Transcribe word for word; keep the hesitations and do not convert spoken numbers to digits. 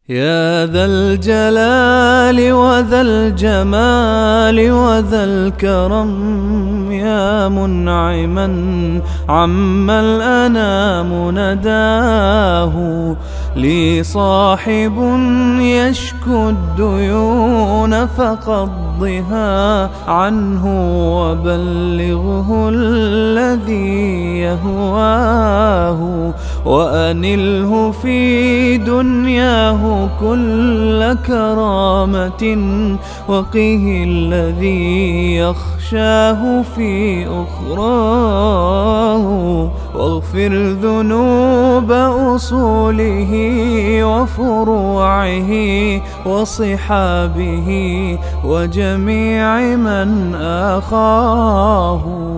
يا ذا الجلال وذا الجمال وذا الكرم، يا منعما عم الأنام نداه. لي صاحب يشكو الديون فقضها عنه، وبلغه الذي يهواه. وأنله في دنياه كل كرامة، وقه الذي يخشاه في أخراه. واغفر ذنوب أصوله وفروعه وصحابه وجميع من آخاه.